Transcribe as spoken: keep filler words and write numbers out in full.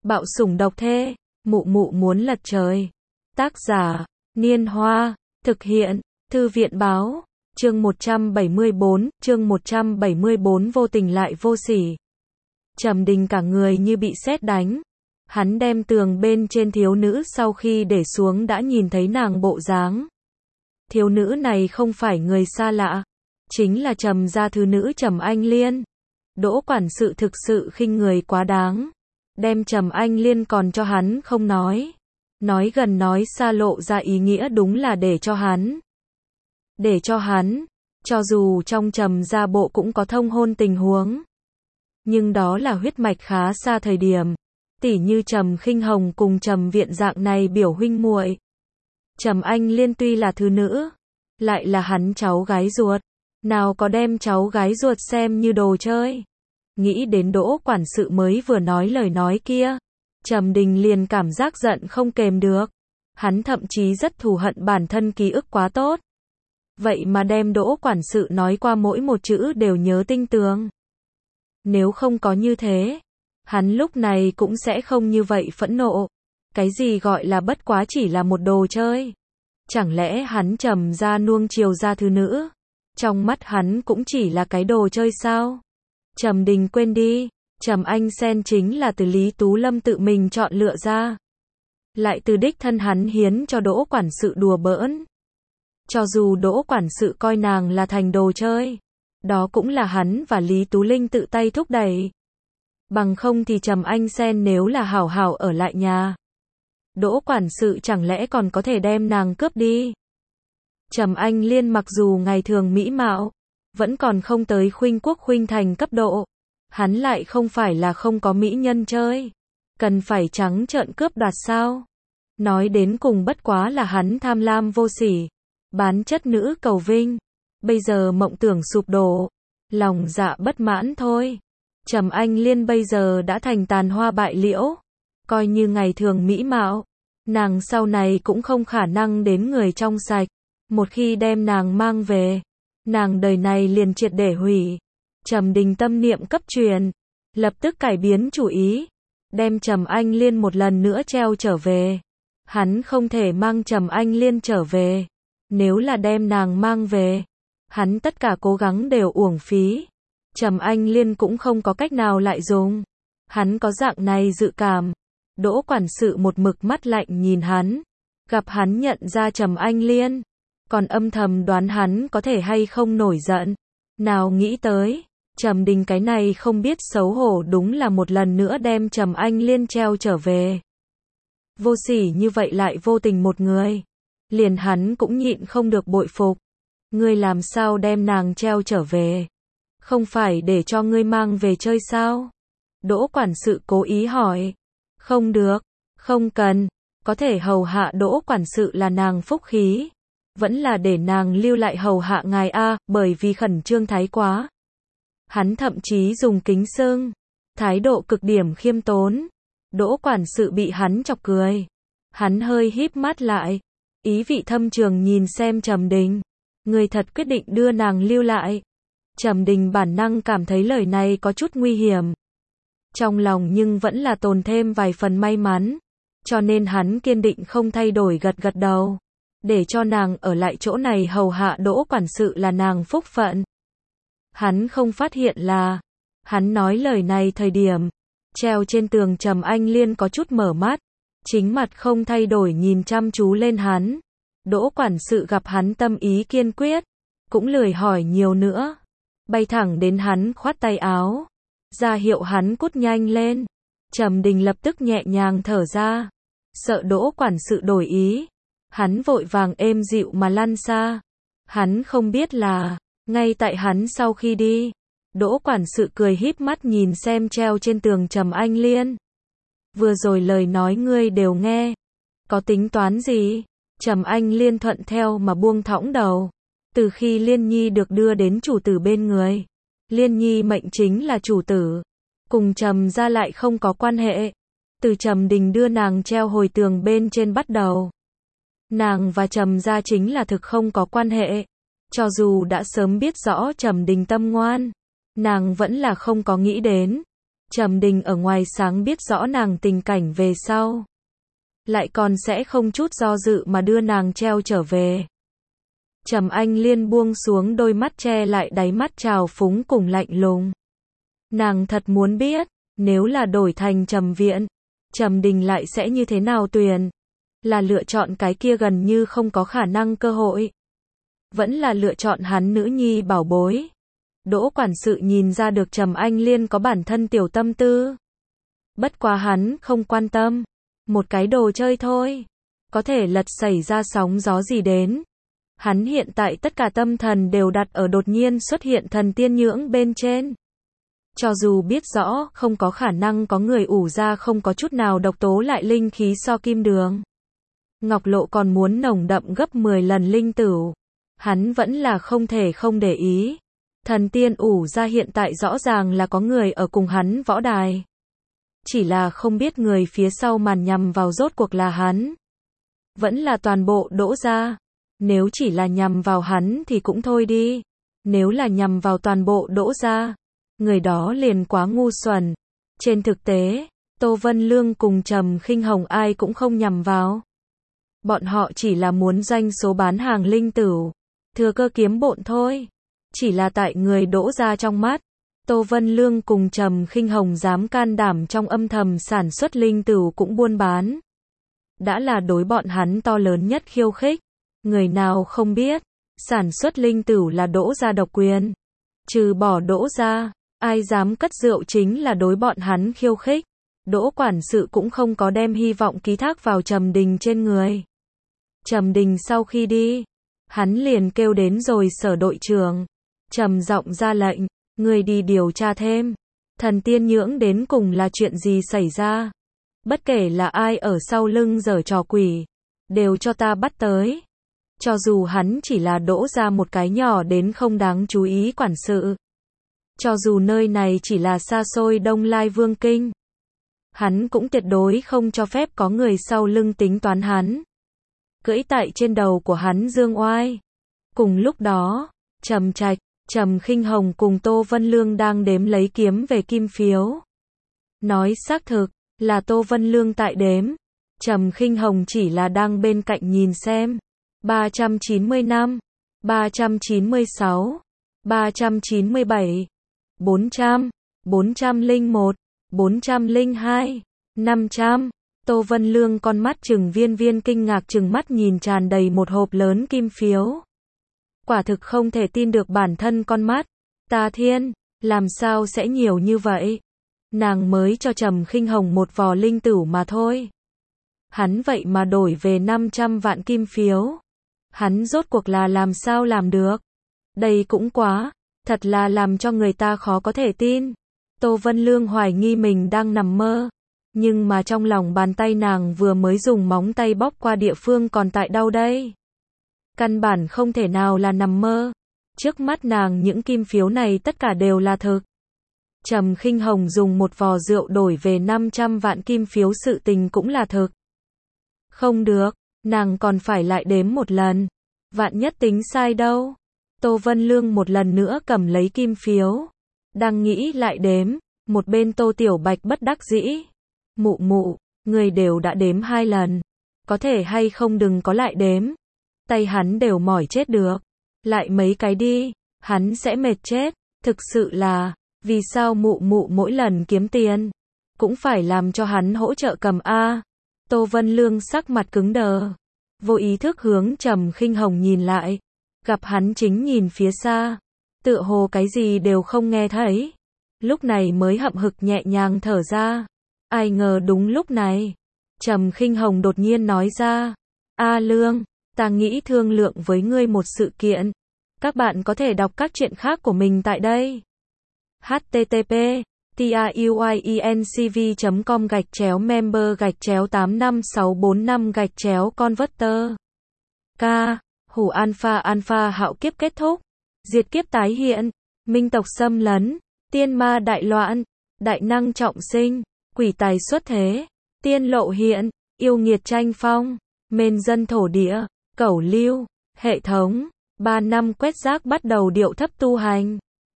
Bạo sủng độc thê, mụ mụ muốn lật trời. Tác giả, Niên Hoa, thực hiện, Thư viện báo, chương một trăm bảy mươi bốn, chương một trăm bảy mươi bốn vô tình lại vô sỉ. Trầm Đình cả người như bị sét đánh. Hắn đem tường bên trên thiếu nữ sau khi để xuống đã nhìn thấy nàng bộ dáng. Thiếu nữ này không phải người xa lạ, chính là Trầm gia thứ nữ Trầm Anh Liên. Đỗ quản sự thực sự khinh người quá đáng, đem Trầm Anh Liên còn cho hắn không nói, nói gần nói xa lộ ra ý nghĩa đúng là để cho hắn. Để cho hắn, cho dù trong Trầm gia bộ cũng có thông hôn tình huống, nhưng đó là huyết mạch khá xa thời điểm, tỉ như Trầm Khinh Hồng cùng Trầm Viện dạng này biểu huynh muội. Trầm Anh Liên tuy là thứ nữ, lại là hắn cháu gái ruột, nào có đem cháu gái ruột xem như đồ chơi. Nghĩ đến Đỗ quản sự mới vừa nói lời nói kia, Trầm Đình liền cảm giác giận không kềm được. Hắn thậm chí rất thù hận bản thân ký ức quá tốt, vậy mà đem Đỗ quản sự nói qua mỗi một chữ đều nhớ tinh tường. Nếu không có như thế, hắn lúc này cũng sẽ không như vậy phẫn nộ. Cái gì gọi là bất quá chỉ là một đồ chơi? Chẳng lẽ hắn Trầm gia nuông chiều gia thứ nữ, trong mắt hắn cũng chỉ là cái đồ chơi sao? Trầm Đình quên đi, Trầm Anh Sen chính là từ Lý Tú Lâm tự mình chọn lựa ra, lại từ đích thân hắn hiến cho Đỗ quản sự đùa bỡn. Cho dù Đỗ quản sự coi nàng là thành đồ chơi, đó cũng là hắn và Lý Tú Linh tự tay thúc đẩy. Bằng không thì Trầm Anh Sen nếu là hảo hảo ở lại nhà, Đỗ quản sự chẳng lẽ còn có thể đem nàng cướp đi. Trầm Anh Liên mặc dù ngày thường mỹ mạo, vẫn còn không tới khuynh quốc khuynh thành cấp độ. Hắn lại không phải là không có mỹ nhân chơi, cần phải trắng trợn cướp đoạt sao? Nói đến cùng bất quá là hắn tham lam vô sỉ, bán chất nữ cầu vinh. Bây giờ mộng tưởng sụp đổ, lòng dạ bất mãn thôi. Trầm Anh Liên bây giờ đã thành tàn hoa bại liễu, coi như ngày thường mỹ mạo, nàng sau này cũng không khả năng đến người trong sạch. Một khi đem nàng mang về, nàng đời này liền triệt để hủy. Trầm Đình tâm niệm cấp truyền, lập tức cải biến chủ ý, đem Trầm Anh Liên một lần nữa treo trở về. Hắn không thể mang Trầm Anh Liên trở về, nếu là đem nàng mang về, hắn tất cả cố gắng đều uổng phí. Trầm Anh Liên cũng không có cách nào lại dùng. Hắn có dạng này dự cảm. Đỗ quản sự một mực mắt lạnh nhìn hắn, gặp hắn nhận ra Trầm Anh Liên, còn âm thầm đoán hắn có thể hay không nổi giận. Nào nghĩ tới, Trầm Đình cái này không biết xấu hổ đúng là một lần nữa đem Trầm Anh Liên treo trở về. Vô sỉ như vậy lại vô tình một người, liền hắn cũng nhịn không được bội phục. Ngươi làm sao đem nàng treo trở về? Không phải để cho ngươi mang về chơi sao? Đỗ quản sự cố ý hỏi. Không được, không cần, có thể hầu hạ Đỗ quản sự là nàng phúc khí, vẫn là để nàng lưu lại hầu hạ ngài a, bởi vì khẩn trương thái quá. Hắn thậm chí dùng kính xưng, thái độ cực điểm khiêm tốn. Đỗ quản sự bị hắn chọc cười, hắn hơi híp mắt lại, ý vị thâm trường nhìn xem Trầm Đình, người thật quyết định đưa nàng lưu lại. Trầm Đình bản năng cảm thấy lời này có chút nguy hiểm, trong lòng nhưng vẫn là tồn thêm vài phần may mắn, cho nên hắn kiên định không thay đổi gật gật đầu, để cho nàng ở lại chỗ này hầu hạ Đỗ quản sự là nàng phúc phận. Hắn không phát hiện là, hắn nói lời này thời điểm, treo trên tường Trầm Anh Liên có chút mở mắt, chính mặt không thay đổi nhìn chăm chú lên hắn. Đỗ quản sự gặp hắn tâm ý kiên quyết, cũng lười hỏi nhiều nữa, bay thẳng đến hắn khoát tay áo, ra hiệu hắn cút nhanh lên. Trầm Đình lập tức nhẹ nhàng thở ra, sợ Đỗ quản sự đổi ý, hắn vội vàng êm dịu mà lăn xa. Hắn không biết là, ngay tại hắn sau khi đi, Đỗ quản sự cười híp mắt nhìn xem treo trên tường Trầm Anh Liên. Vừa rồi lời nói ngươi đều nghe, có tính toán gì? Trầm Anh Liên thuận theo mà buông thõng đầu. Từ khi Liên Nhi được đưa đến chủ tử bên người, Liên Nhi mệnh chính là chủ tử, cùng Trầm gia lại không có quan hệ. Từ Trầm Đình đưa nàng treo hồi tường bên trên bắt đầu, nàng và Trầm gia chính là thực không có quan hệ. Cho dù đã sớm biết rõ Trầm Đình tâm ngoan, nàng vẫn là không có nghĩ đến, Trầm Đình ở ngoài sáng biết rõ nàng tình cảnh về sau, lại còn sẽ không chút do dự mà đưa nàng treo trở về. Trầm Anh Liên buông xuống đôi mắt che lại đáy mắt trào phúng cùng lạnh lùng. Nàng thật muốn biết, nếu là đổi thành Trầm Viễn, Trầm Đình lại sẽ như thế nào tuyển? Là lựa chọn cái kia gần như không có khả năng cơ hội, vẫn là lựa chọn hắn nữ nhi bảo bối? Đỗ quản sự nhìn ra được Trầm Anh Liên có bản thân tiểu tâm tư. Bất quá hắn không quan tâm, một cái đồ chơi thôi, có thể lật xảy ra sóng gió gì đến. Hắn hiện tại tất cả tâm thần đều đặt ở đột nhiên xuất hiện thần tiên nhưỡng bên trên. Cho dù biết rõ không có khả năng có người ủ ra không có chút nào độc tố lại linh khí so kim đường, Ngọc Lộ còn muốn nồng đậm gấp mười lần linh tửu, hắn vẫn là không thể không để ý. Thần tiên ủ ra hiện tại rõ ràng là có người ở cùng hắn võ đài. Chỉ là không biết người phía sau màn nhằm vào rốt cuộc là hắn, vẫn là toàn bộ Đỗ gia. Nếu chỉ là nhằm vào hắn thì cũng thôi đi. Nếu là nhằm vào toàn bộ Đỗ gia, người đó liền quá ngu xuẩn. Trên thực tế, Tô Vân Lương cùng Trầm Khinh Hồng ai cũng không nhằm vào. Bọn họ chỉ là muốn doanh số bán hàng linh tửu, thừa cơ kiếm bộn thôi. Chỉ là tại người Đỗ gia trong mắt, Tô Vân Lương cùng Trầm Khinh Hồng dám can đảm trong âm thầm sản xuất linh tửu cũng buôn bán, đã là đối bọn hắn to lớn nhất khiêu khích. Người nào không biết, sản xuất linh tửu là Đỗ gia độc quyền. Trừ bỏ Đỗ gia, ai dám cất rượu chính là đối bọn hắn khiêu khích. Đỗ quản sự cũng không có đem hy vọng ký thác vào Trầm Đình trên người. Trầm Đình sau khi đi, hắn liền kêu đến rồi Sở đội trưởng, trầm giọng ra lệnh, người đi điều tra thêm, thần tiên nhưỡng đến cùng là chuyện gì xảy ra. Bất kể là ai ở sau lưng giở trò quỷ, đều cho ta bắt tới. Cho dù hắn chỉ là Đỗ ra một cái nhỏ đến không đáng chú ý quản sự, cho dù nơi này chỉ là xa xôi Đông Lai Vương Kinh, hắn cũng tuyệt đối không cho phép có người sau lưng tính toán hắn, cưỡi tại trên đầu của hắn dương oai. Cùng lúc đó, Trầm Trạch, Trầm Khinh Hồng cùng Tô Vân Lương đang đếm lấy kiếm về kim phiếu. Nói xác thực, là Tô Vân Lương tại đếm, Trầm Khinh Hồng chỉ là đang bên cạnh nhìn xem. ba trăm chín mươi lăm, ba trăm chín mươi sáu, ba trăm chín mươi bảy, bốn trăm, bốn trăm lẻ một, bốn trăm lẻ hai, năm trăm. Tô Vân Lương con mắt trừng viên viên kinh ngạc trừng mắt nhìn tràn đầy một hộp lớn kim phiếu. Quả thực không thể tin được bản thân con mắt. Ta thiên, làm sao sẽ nhiều như vậy? Nàng mới cho Trầm Khinh Hồng một vò linh tửu mà thôi. Hắn vậy mà đổi về năm trăm vạn kim phiếu. Hắn rốt cuộc là làm sao làm được? Đây cũng quá, thật là làm cho người ta khó có thể tin. Tô Vân Lương hoài nghi mình đang nằm mơ. Nhưng mà trong lòng bàn tay nàng vừa mới dùng móng tay bóp qua địa phương còn tại đau đây. Căn bản không thể nào là nằm mơ. Trước mắt nàng những kim phiếu này tất cả đều là thực. Trầm Khinh Hồng dùng một vò rượu đổi về năm trăm vạn kim phiếu sự tình cũng là thực. Không được, nàng còn phải lại đếm một lần. Vạn nhất tính sai đâu. Tô Vân Lương một lần nữa cầm lấy kim phiếu. Đang nghĩ lại đếm, một bên Tô Tiểu Bạch bất đắc dĩ. Mụ mụ, người đều đã đếm hai lần. Có thể hay không đừng có lại đếm. Tay hắn đều mỏi chết được. Lại mấy cái đi, hắn sẽ mệt chết. Thực sự là, vì sao mụ mụ mỗi lần kiếm tiền, cũng phải làm cho hắn hỗ trợ cầm A. Tô Vân Lương sắc mặt cứng đờ. Vô ý thức hướng Trầm Khinh Hồng nhìn lại. Gặp hắn chính nhìn phía xa. Tựa hồ cái gì đều không nghe thấy. Lúc này mới hậm hực nhẹ nhàng thở ra. Ai ngờ đúng lúc này, Trầm Khinh Hồng đột nhiên nói ra. A Lương, ta nghĩ thương lượng với ngươi một sự kiện. Các bạn có thể đọc các chuyện khác của mình tại đây. H T T P truyencv chấm com gạch chéo member gạch chéo tám năm sáu bốn năm gạch chéo converter. K. Hủ alpha alpha hạo kiếp kết thúc. Diệt kiếp tái hiện. Minh tộc xâm lấn. Tiên ma đại loạn. Đại năng trọng sinh. Quỷ tài xuất thế. Tiên lộ hiện. Yêu nghiệt tranh phong. Mên dân thổ địa. Cẩu lưu. Hệ thống. Ba năm quét rác bắt đầu điệu thấp tu hành.